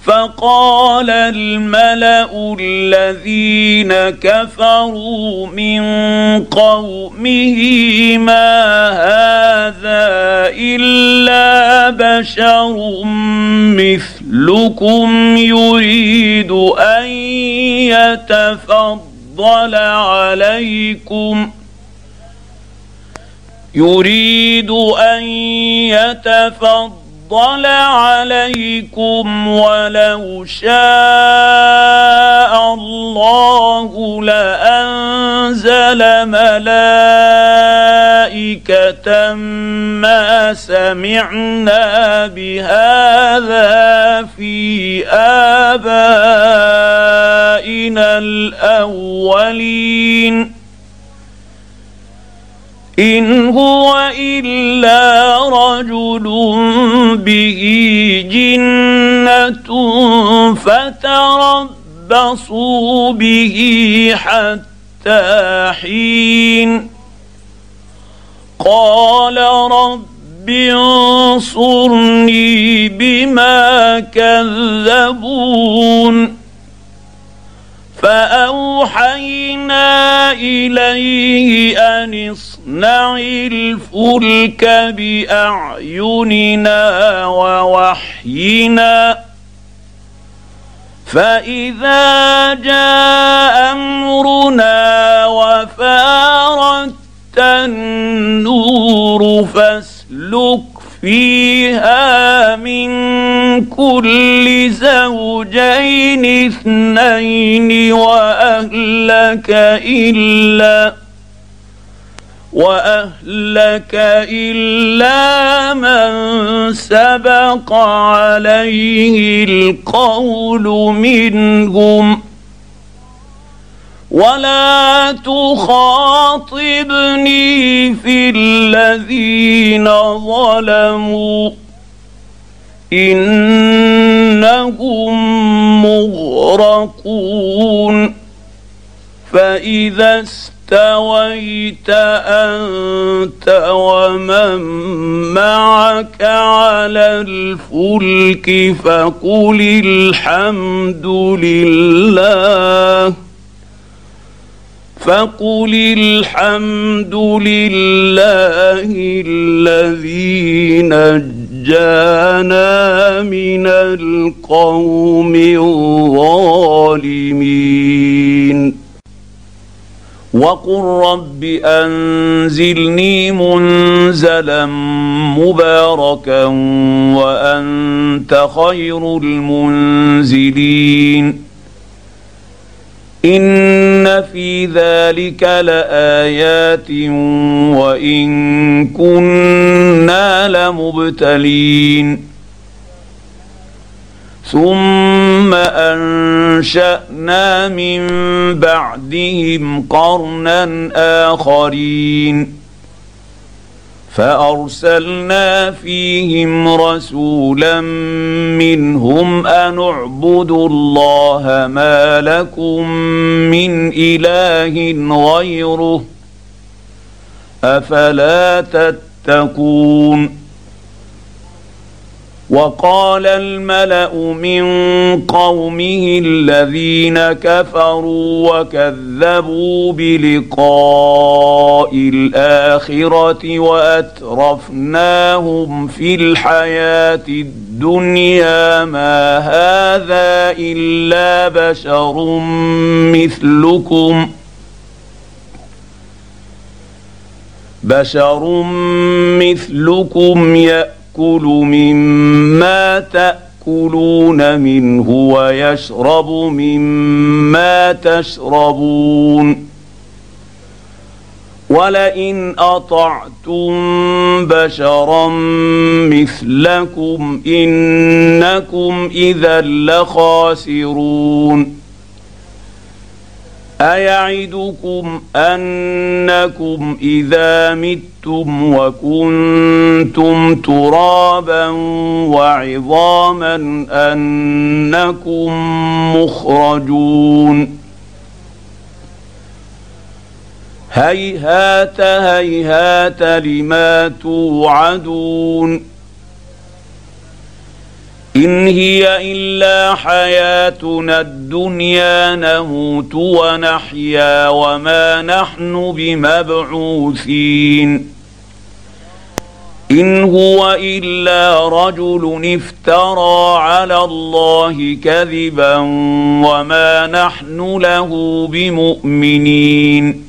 فقال الملأ الذين كفروا من قومه ما هذا إلا بشر مثلكم يريد أن يتفضل عليكم ولو شاء الله لأنزل ملائكة ما سمعنا بهذا في آبائنا الأولين إن هو إلا رجل به جنة فتربصوا به حتى حين قال رب انصرني بما كذبون فأوحينا إليه أن اصنع الفلك بأعيننا ووحينا فإذا جاء أمرنا وفارت النور فاسلك فيها من كل زوجين اثنين وأهلك إلا من سبق عليه القول منهم ولا تخاطبني في الذين ظلموا إنهم مغرقون فإذا استويت أنت ومن معك على الفلك فقل الحمد لله الذي نجانا من القوم الظالمين وقل رب أنزلني منزلا مباركا وأنت خير المنزلين إن في ذلك لآيات وإن كنا لمبتلين ثم أنشأنا من بعدهم قرنا آخرين فأرسلنا فيهم رسولا منهم أن اعبدوا الله ما لكم من إله غيره أفلا تتقون وقال الملأ من قومه الذين كفروا وكذبوا بلقاء الآخرة وأترفناهم في الحياة الدنيا ما هذا إلا بشر مثلكم يأكل مما تأكلون منه ويشرب مما تشربون ولئن أطعتم بشرا مثلكم إنكم إذا لخاسرون أيعدكم أنكم إذا متم وكنتم ترابا وعظاما أنكم مخرجون هيهات هيهات لما توعدون إن هي إلا حياتنا الدنيا نموت ونحيا وما نحن بمبعوثين إن هو إلا رجل افترى على الله كذبا وما نحن له بمؤمنين